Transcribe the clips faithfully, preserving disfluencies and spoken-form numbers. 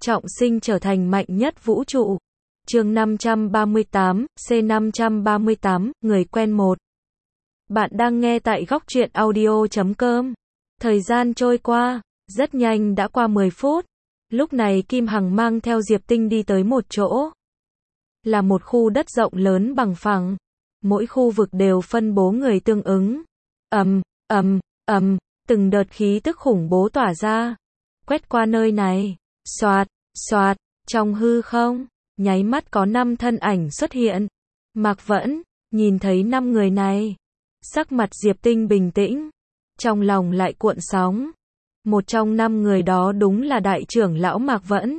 trọng sinh trở thành mạnh nhất vũ trụ. Chương năm trăm ba mươi tám, C năm trăm ba mươi tám, người quen một. Bạn đang nghe tại góc truyện audio chấm com. Thời gian trôi qua, rất nhanh đã qua mười phút. Lúc này Kim Hằng mang theo Diệp Tinh đi tới một chỗ. Là một khu đất rộng lớn bằng phẳng. Mỗi khu vực đều phân bố người tương ứng. Ầm, ầm, ầm, từng đợt khí tức khủng bố tỏa ra. Quét qua nơi này. Xoạt, xoạt, trong hư không, nháy mắt có năm thân ảnh xuất hiện. Mạc Vẫn, nhìn thấy năm người này. Sắc mặt Diệp Tinh bình tĩnh. Trong lòng lại cuộn sóng. Một trong năm người đó đúng là đại trưởng lão Mạc Vẫn.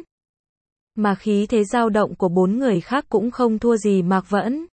Mà khí thế dao động của bốn người khác cũng không thua gì Mạc Vẫn.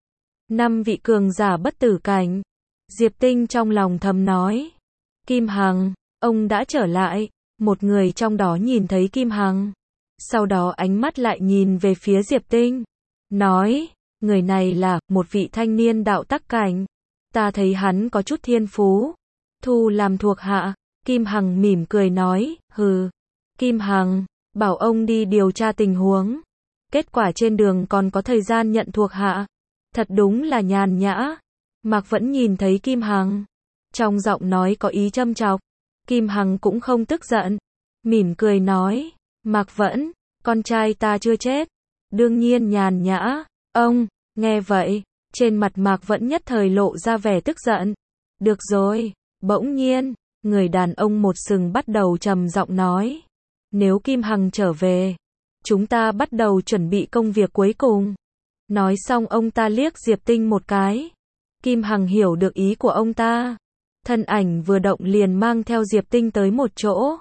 Năm vị cường giả bất tử cảnh. Diệp Tinh trong lòng thầm nói. Kim Hằng, ông đã trở lại. Một người trong đó nhìn thấy Kim Hằng. Sau đó ánh mắt lại nhìn về phía Diệp Tinh. Nói, người này là một vị thanh niên đạo tắc cảnh. Ta thấy hắn có chút thiên phú. Thu làm thuộc hạ. Kim Hằng mỉm cười nói, hừ. Kim Hằng, bảo ông đi điều tra tình huống. Kết quả trên đường còn có thời gian nhận thuộc hạ. Thật đúng là nhàn nhã. Mạc Vẫn nhìn thấy Kim Hằng. Trong giọng nói có ý châm chọc. Kim Hằng cũng không tức giận. Mỉm cười nói, Mạc Vẫn, con trai ta chưa chết. Đương nhiên nhàn nhã. Ông, nghe vậy, trên mặt Mạc Vẫn nhất thời lộ ra vẻ tức giận. Được rồi, bỗng nhiên, người đàn ông một sừng bắt đầu trầm giọng nói. Nếu Kim Hằng trở về, chúng ta bắt đầu chuẩn bị công việc cuối cùng. Nói xong ông ta liếc Diệp Tinh một cái. Kim Hằng hiểu được ý của ông ta. Thân ảnh vừa động liền mang theo Diệp Tinh tới một chỗ.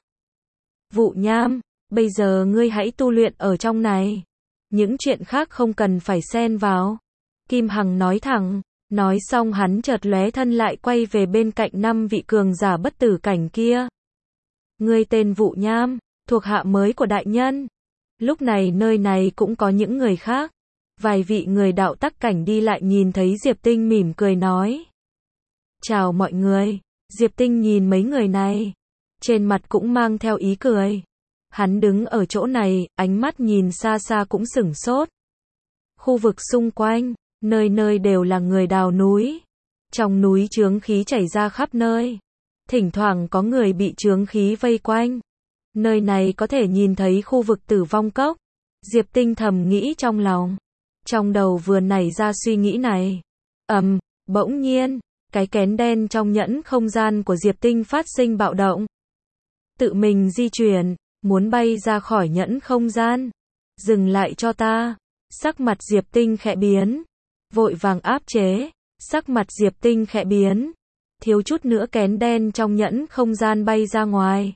Vụ Nham, bây giờ ngươi hãy tu luyện ở trong này. Những chuyện khác không cần phải xen vào. Kim Hằng nói thẳng. Nói xong hắn chợt lóe thân lại quay về bên cạnh năm vị cường giả bất tử cảnh kia. Ngươi tên Vụ Nham, thuộc hạ mới của đại nhân. Lúc này nơi này cũng có những người khác. Vài vị người đạo tắc cảnh đi lại nhìn thấy Diệp Tinh mỉm cười nói. Chào mọi người. Diệp Tinh nhìn mấy người này. Trên mặt cũng mang theo ý cười. Hắn đứng ở chỗ này, ánh mắt nhìn xa xa cũng sửng sốt. Khu vực xung quanh, nơi nơi đều là người đào núi. Trong núi chướng khí chảy ra khắp nơi. Thỉnh thoảng có người bị chướng khí vây quanh. Nơi này có thể nhìn thấy khu vực tử vong cốc. Diệp Tinh thầm nghĩ trong lòng. Trong đầu vừa nảy ra suy nghĩ này. Ầm, um, bỗng nhiên, cái kén đen trong nhẫn không gian của Diệp Tinh phát sinh bạo động. Tự mình di chuyển, muốn bay ra khỏi nhẫn không gian. Dừng lại cho ta. Sắc mặt Diệp Tinh khẽ biến. Vội vàng áp chế. Sắc mặt Diệp Tinh khẽ biến. Thiếu chút nữa kén đen trong nhẫn không gian bay ra ngoài.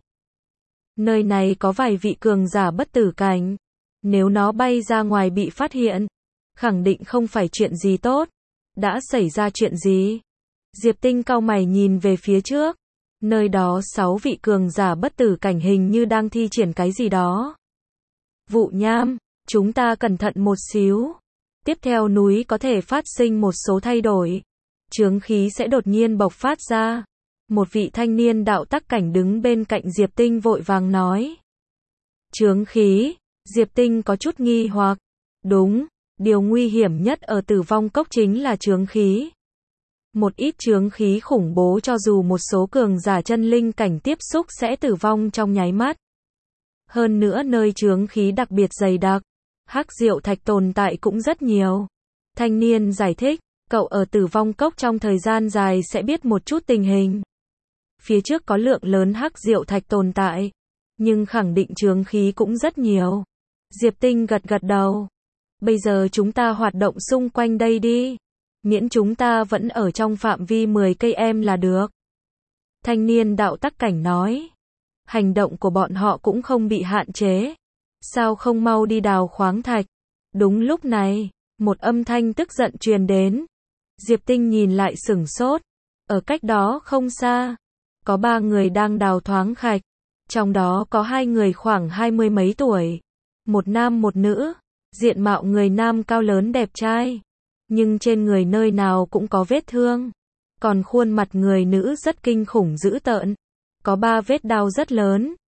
Nơi này có vài vị cường giả bất tử cảnh. Nếu nó bay ra ngoài bị phát hiện, khẳng định không phải chuyện gì tốt. Đã xảy ra chuyện gì? Diệp Tinh cau mày nhìn về phía trước. Nơi đó sáu vị cường giả bất tử cảnh hình như đang thi triển cái gì đó. Vụ Nham, chúng ta cẩn thận một xíu. Tiếp theo núi có thể phát sinh một số thay đổi. Chướng khí sẽ đột nhiên bộc phát ra. Một vị thanh niên đạo tắc cảnh đứng bên cạnh Diệp Tinh vội vàng nói. Chướng khí? Diệp Tinh có chút nghi hoặc. Đúng, điều nguy hiểm nhất ở tử vong cốc chính là chướng khí. Một ít chướng khí khủng bố cho dù một số cường giả chân linh cảnh tiếp xúc sẽ tử vong trong nháy mắt. Hơn nữa nơi chướng khí đặc biệt dày đặc, hắc diệu thạch tồn tại cũng rất nhiều. Thanh niên giải thích, cậu ở tử vong cốc trong thời gian dài sẽ biết một chút tình hình. Phía trước có lượng lớn hắc diệu thạch tồn tại, nhưng khẳng định chướng khí cũng rất nhiều. Diệp Tinh gật gật đầu. Bây giờ chúng ta hoạt động xung quanh đây đi. Miễn chúng ta vẫn ở trong phạm vi mười cây em là được. Thanh niên đạo tắc cảnh nói. Hành động của bọn họ cũng không bị hạn chế. Sao không mau đi đào khoáng thạch? Đúng lúc này, một âm thanh tức giận truyền đến. Diệp Tinh nhìn lại sửng sốt. Ở cách đó không xa, có ba người đang đào khoáng thạch. Trong đó có hai người khoảng hai mươi mấy tuổi. Một nam một nữ. Diện mạo người nam cao lớn đẹp trai. Nhưng trên người nơi nào cũng có vết thương. Còn khuôn mặt người nữ rất kinh khủng dữ tợn. Có ba vết đau rất lớn.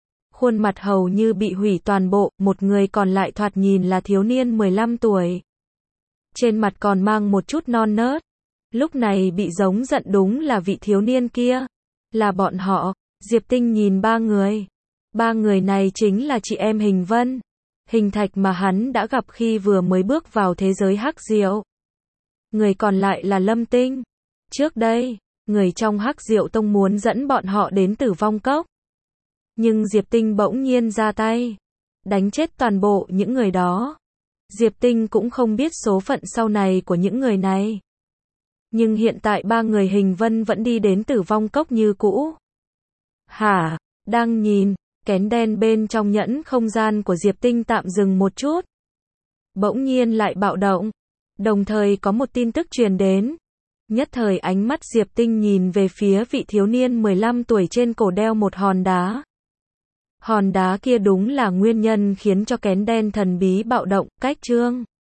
khuôn mặt hầu như bị hủy toàn bộ, một người còn lại thoạt nhìn là thiếu niên mười lăm tuổi. Trên mặt còn mang một chút non nớt. Lúc này bị giống giận đúng là vị thiếu niên kia. Là bọn họ. Diệp Tinh nhìn ba người. Ba người này chính là chị em Hình Vân, Hình Thạch mà hắn đã gặp khi vừa mới bước vào thế giới hắc diệu. Người còn lại là Lâm Tinh. Trước đây, người trong hắc diệu tông muốn dẫn bọn họ đến Tử Vong Cốc. Nhưng Diệp Tinh bỗng nhiên ra tay, đánh chết toàn bộ những người đó. Diệp Tinh cũng không biết số phận sau này của những người này. Nhưng hiện tại ba người Hình Vân vẫn đi đến Tử Vong Cốc như cũ. Hả? Đang nhìn, kén đen bên trong nhẫn không gian của Diệp Tinh tạm dừng một chút. Bỗng nhiên lại bạo động. Đồng thời có một tin tức truyền đến. Nhất thời ánh mắt Diệp Tinh nhìn về phía vị thiếu niên mười lăm tuổi trên cổ đeo một hòn đá. Hòn đá kia đúng là nguyên nhân khiến cho kén đen thần bí bạo động, cách chương.